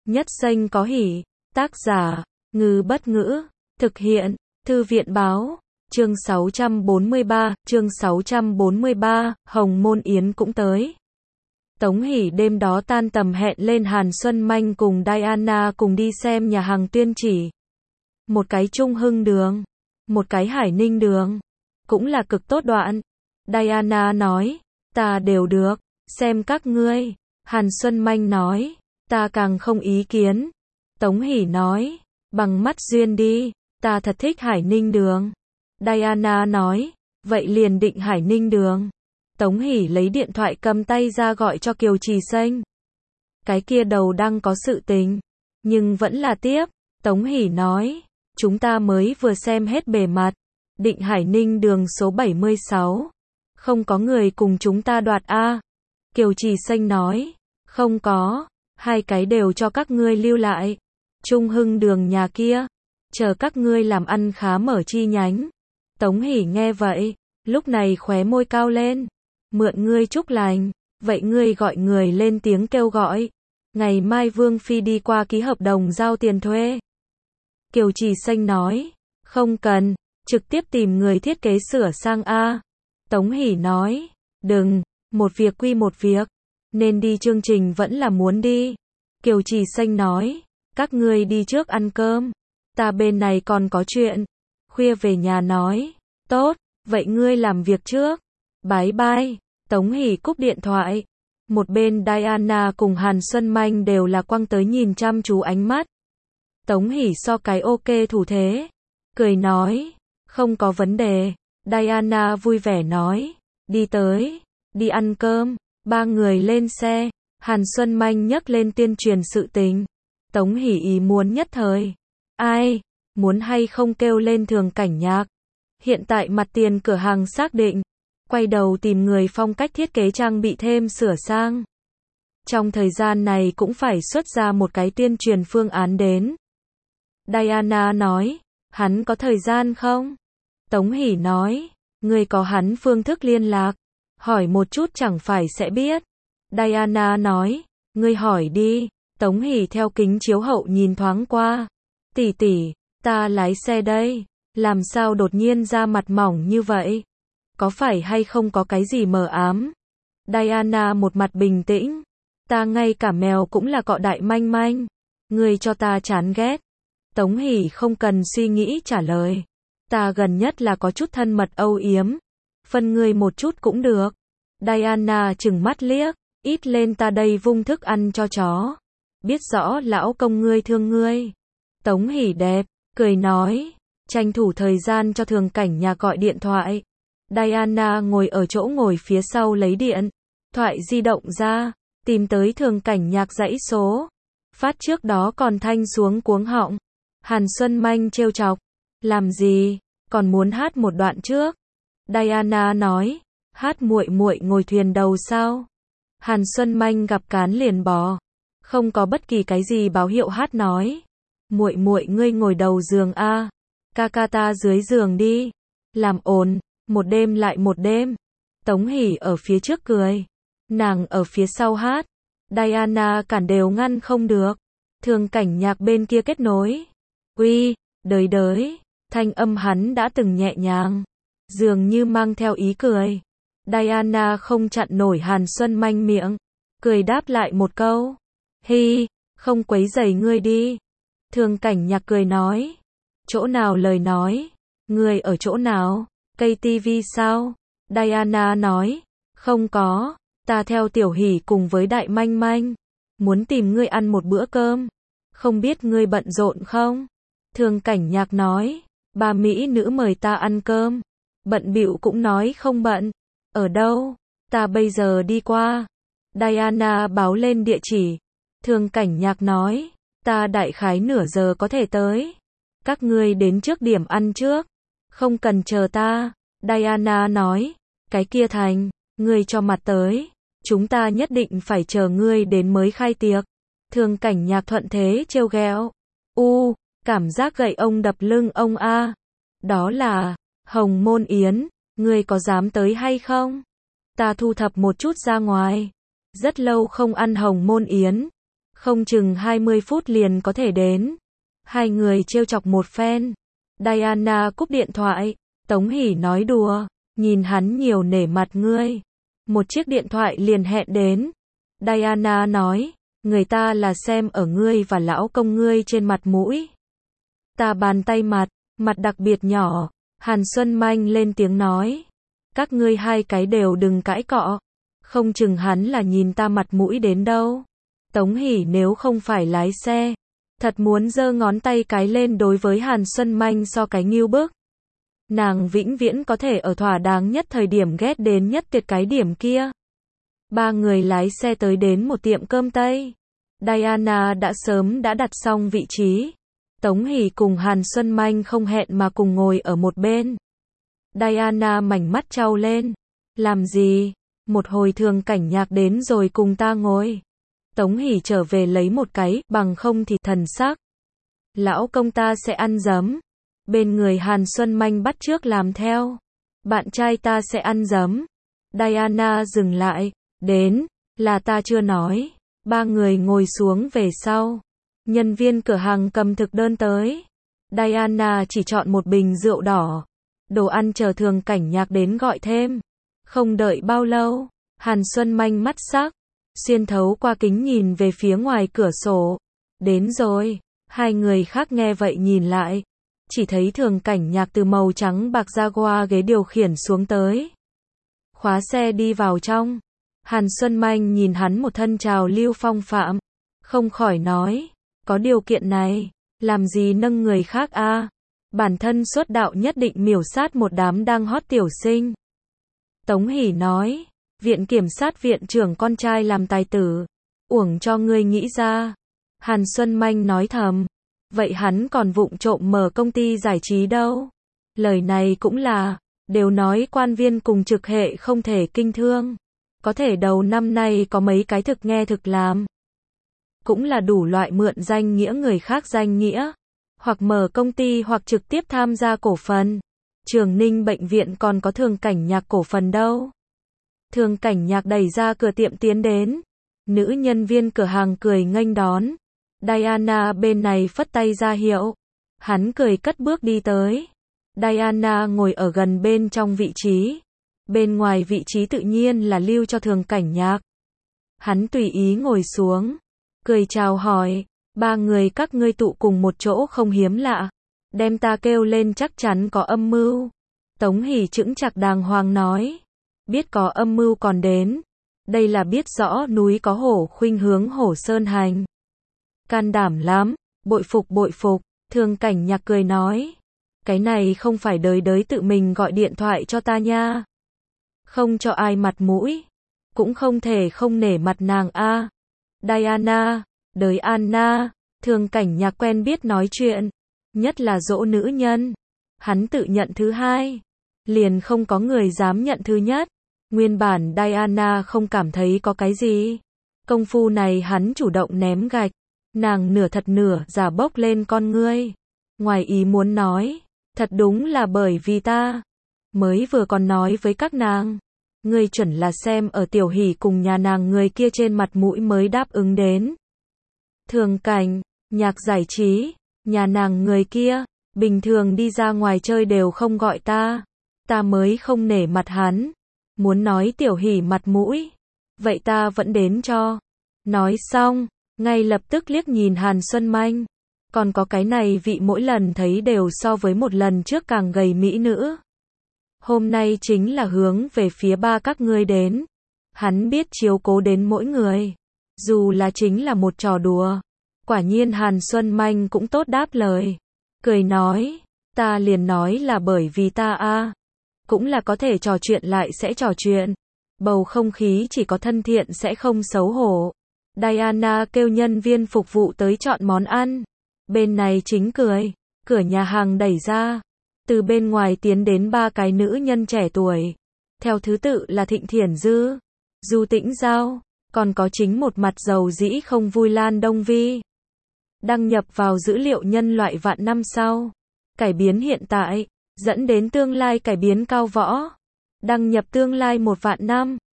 Nhất Xanh có hỉ. Tác giả, Ngư Bất Ngữ. Thực hiện, Thư viện Báo. Chương 643, Hồng Môn Yến cũng tới. Tống Hỷ đêm đó tan tầm hẹn lên Hàn Xuân Manh cùng Diana cùng đi xem nhà hàng Tuyên Chỉ. Một cái Trung Hưng Đường, một cái Hải Ninh Đường. Cũng là cực tốt đoạn. Diana nói, ta đều được, xem các ngươi. Hàn Xuân Manh nói, ta càng không ý kiến. Tống Hỷ nói, bằng mắt duyên đi, ta thật thích Hải Ninh Đường. Diana nói, vậy liền định Hải Ninh Đường. Tống Hỷ lấy điện thoại cầm tay ra gọi cho Kiều Trì Xanh. Cái kia đầu đang có sự tình, nhưng vẫn là tiếp. Tống Hỷ nói, chúng ta mới vừa xem hết bề mặt, định Hải Ninh Đường số 76. Không có người cùng chúng ta đoạt a. Kiều Trì Xanh nói, không có, hai cái đều cho các ngươi lưu lại. Trung Hưng Đường nhà kia, chờ các ngươi làm ăn khá mở chi nhánh. Tống Hỷ nghe vậy, lúc này khóe môi cao lên. Mượn ngươi chúc lành, vậy ngươi gọi người lên tiếng kêu gọi. Ngày mai Vương Phi đi qua ký hợp đồng giao tiền thuê. Kiều Trì Xanh nói, không cần, trực tiếp tìm người thiết kế sửa sang a. Tống Hỷ nói, đừng, một việc quy một việc, nên đi chương trình vẫn là muốn đi. Kiều Trì Xanh nói, các ngươi đi trước ăn cơm, ta bên này còn có chuyện. Khuya về nhà nói, tốt, vậy ngươi làm việc trước. Bye bye. Tống Hỷ cúp điện thoại. Một bên Diana cùng Hàn Xuân Manh đều là quăng tới nhìn chăm chú ánh mắt. Tống Hỷ so cái ok thủ thế, cười nói, không có vấn đề. Diana vui vẻ nói, đi tới, đi ăn cơm. Ba người lên xe. Hàn Xuân Manh nhấc lên tuyên truyền sự tình. Tống Hỷ ý muốn nhất thời. Ai, muốn hay không kêu lên Thường Cảnh Nhạc. Hiện tại mặt tiền cửa hàng xác định. Quay đầu tìm người phong cách thiết kế trang bị thêm sửa sang. Trong thời gian này cũng phải xuất ra một cái tuyên truyền phương án đến. Diana nói, hắn có thời gian không? Tống Hỷ nói, người có hắn phương thức liên lạc. Hỏi một chút chẳng phải sẽ biết. Diana nói, ngươi hỏi đi. Tống Hỷ theo kính chiếu hậu nhìn thoáng qua. Tỷ tỷ, ta lái xe đây. Làm sao đột nhiên da mặt mỏng như vậy? Có phải hay không có cái gì mờ ám? Diana một mặt bình tĩnh. Ta ngay cả mèo cũng là cọ đại manh manh. Ngươi cho ta chán ghét. Tống Hỷ không cần suy nghĩ trả lời. Ta gần nhất là có chút thân mật âu yếm. Phân ngươi một chút cũng được. Diana chừng mắt liếc. Ít lên ta đây vung thức ăn cho chó. Biết rõ lão công ngươi thương ngươi. Tống Hỷ đẹp, cười nói. Tranh thủ thời gian cho Thường Cảnh Nhạc gọi điện thoại. Diana ngồi ở chỗ ngồi phía sau lấy điện thoại di động ra, tìm tới Thường Cảnh Nhạc dãy số. Phát trước đó còn thanh xuống cuống họng. Hàn Xuân Manh trêu chọc, làm gì, còn muốn hát một đoạn trước. Diana nói, hát muội muội ngồi thuyền đầu sao? Hàn Xuân Manh gặp cán liền bò, không có bất kỳ cái gì báo hiệu hát nói. Muội muội ngươi ngồi đầu giường a, ca ca ta dưới giường đi. Làm ồn, một đêm lại một đêm. Tống Hỷ ở phía trước cười, nàng ở phía sau hát. Diana cản đều ngăn không được. Thường Cảnh Nhạc bên kia kết nối. Uy, đới đới, thanh âm hắn đã từng nhẹ nhàng, dường như mang theo ý cười. Diana không chặn nổi Hàn Xuân Manh miệng, cười đáp lại một câu. Hi, không quấy rầy ngươi đi. Thường Cảnh Nhạc cười nói. Chỗ nào lời nói, ngươi ở chỗ nào? Cây tivi sao? Diana nói, không có, ta theo Tiểu Hỷ cùng với Đại Manh Manh, muốn tìm ngươi ăn một bữa cơm. Không biết ngươi bận rộn không? Thường Cảnh Nhạc nói, ba mỹ nữ mời ta ăn cơm. Bận bịu cũng nói không bận. Ở đâu? Ta bây giờ đi qua. Diana báo lên địa chỉ. Thường Cảnh Nhạc nói, ta đại khái nửa giờ có thể tới. Các ngươi đến trước điểm ăn trước. Không cần chờ ta. Diana nói, cái kia thành, ngươi cho mặt tới. Chúng ta nhất định phải chờ ngươi đến mới khai tiệc. Thường Cảnh Nhạc thuận thế trêu ghẹo. Cảm giác gậy ông đập lưng ông a. Đó là Hồng Môn Yến, ngươi có dám tới hay không? Ta thu thập một chút ra ngoài. Rất lâu không ăn Hồng Môn Yến. Không chừng 20 phút liền có thể đến. Hai người trêu chọc một phen. Diana cúp điện thoại. Tống Hỷ nói đùa, nhìn hắn nhiều nể mặt ngươi. Một chiếc điện thoại liền hẹn đến. Diana nói, người ta là xem ở ngươi và lão công ngươi trên mặt mũi. Ta bàn tay mặt đặc biệt nhỏ. Hàn Xuân Manh lên tiếng nói. Các ngươi hai cái đều đừng cãi cọ. Không chừng hắn là nhìn ta mặt mũi đến đâu. Tống Hỷ nếu không phải lái xe, thật muốn giơ ngón tay cái lên đối với Hàn Xuân Manh so cái ngưu bức. Nàng vĩnh viễn có thể ở thỏa đáng nhất thời điểm ghét đến nhất tuyệt cái điểm kia. Ba người lái xe tới đến một tiệm cơm Tây. Diana đã sớm đã đặt xong vị trí. Tống Hỷ cùng Hàn Xuân Manh không hẹn mà cùng ngồi ở một bên. Diana mảnh mắt trao lên. Làm gì? Một hồi Thường Cảnh Nhạc đến rồi cùng ta ngồi. Tống Hỷ trở về lấy một cái, bằng không thì thần sắc. Lão công ta sẽ ăn giấm. Bên người Hàn Xuân Manh bắt chước làm theo. Bạn trai ta sẽ ăn giấm. Diana dừng lại. Đến, là ta chưa nói. Ba người ngồi xuống về sau. Nhân viên cửa hàng cầm thực đơn tới. Diana chỉ chọn một bình rượu đỏ. Đồ ăn chờ Thường Cảnh Nhạc đến gọi thêm. Không đợi bao lâu, Hàn Xuân Manh mắt sắc, xuyên thấu qua kính nhìn về phía ngoài cửa sổ. Đến rồi, hai người khác nghe vậy nhìn lại. Chỉ thấy Thường Cảnh Nhạc từ màu trắng bạc Jaguar ghế điều khiển xuống tới. Khóa xe đi vào trong. Hàn Xuân Manh nhìn hắn một thân trào lưu phong phạm. Không khỏi nói, có điều kiện này, làm gì nâng người khác a? Bản thân xuất đạo nhất định miểu sát một đám đang hot tiểu sinh. Tống Hỷ nói, viện kiểm sát viện trưởng con trai làm tài tử. Uổng cho ngươi nghĩ ra. Hàn Xuân Manh nói thầm. Vậy hắn còn vụng trộm mở công ty giải trí đâu. Lời này cũng là, đều nói quan viên cùng trực hệ không thể kinh thương. Có thể đầu năm nay có mấy cái thực nghe thực làm. Cũng là đủ loại mượn danh nghĩa người khác danh nghĩa. Hoặc mở công ty hoặc trực tiếp tham gia cổ phần. Trường Ninh bệnh viện còn có Thường Cảnh Nhạc cổ phần đâu. Thường Cảnh Nhạc đẩy ra cửa tiệm tiến đến. Nữ nhân viên cửa hàng cười nghênh đón. Diana bên này phất tay ra hiệu. Hắn cười cất bước đi tới. Diana ngồi ở gần bên trong vị trí. Bên ngoài vị trí tự nhiên là lưu cho Thường Cảnh Nhạc. Hắn tùy ý ngồi xuống. Cười chào hỏi. Ba người các ngươi tụ cùng một chỗ không hiếm lạ. Đem ta kêu lên chắc chắn có âm mưu. Tống Hỷ chững chạc đàng hoàng nói. Biết có âm mưu còn đến. Đây là biết rõ núi có hổ khuynh hướng hổ sơn hành. Can đảm lắm, bội phục, Thường Cảnh Nhạc cười nói. Cái này không phải đời tự mình gọi điện thoại cho ta nha. Không cho ai mặt mũi. Cũng không thể không nể mặt nàng a. Diana, đời Anna, Thường Cảnh Nhạc quen biết nói chuyện. Nhất là dỗ nữ nhân. Hắn tự nhận thứ hai. Liền không có người dám nhận thứ nhất. Nguyên bản Diana không cảm thấy có cái gì. Công phu này hắn chủ động ném gạch. Nàng nửa thật nửa giả bốc lên con ngươi. Ngoài ý muốn nói. Thật đúng là bởi vì ta. Mới vừa còn nói với các nàng. Ngươi chuẩn là xem ở Tiểu Hỷ cùng nhà nàng người kia trên mặt mũi mới đáp ứng đến. Thường Cảnh Nhạc giải trí. Nhà nàng người kia. Bình thường đi ra ngoài chơi đều không gọi ta. Ta mới không nể mặt hắn. Muốn nói Tiểu Hỷ mặt mũi. Vậy ta vẫn đến cho. Nói xong. Ngay lập tức liếc nhìn Hàn Xuân Manh. Còn có cái này vị mỗi lần thấy đều so với một lần trước càng gầy mỹ nữ. Hôm nay chính là hướng về phía ba các ngươi đến. Hắn biết chiếu cố đến mỗi người. Dù là chính là một trò đùa. Quả nhiên Hàn Xuân Manh cũng tốt đáp lời. Cười nói. Ta liền nói là bởi vì ta a. Cũng là có thể trò chuyện lại sẽ trò chuyện. Bầu không khí chỉ có thân thiện sẽ không xấu hổ. Diana kêu nhân viên phục vụ tới chọn món ăn. Bên này chính cười. Cửa nhà hàng đẩy ra. Từ bên ngoài tiến đến ba cái nữ nhân trẻ tuổi. Theo thứ tự là Thịnh Thiển Dư, Du Tĩnh Giao, còn có chính một mặt dầu dĩ không vui Lan Đông Vi. Đăng nhập vào dữ liệu nhân loại vạn năm sau. Cải biến hiện tại, dẫn đến tương lai cải biến cao võ. Đăng nhập tương lai 1 vạn năm.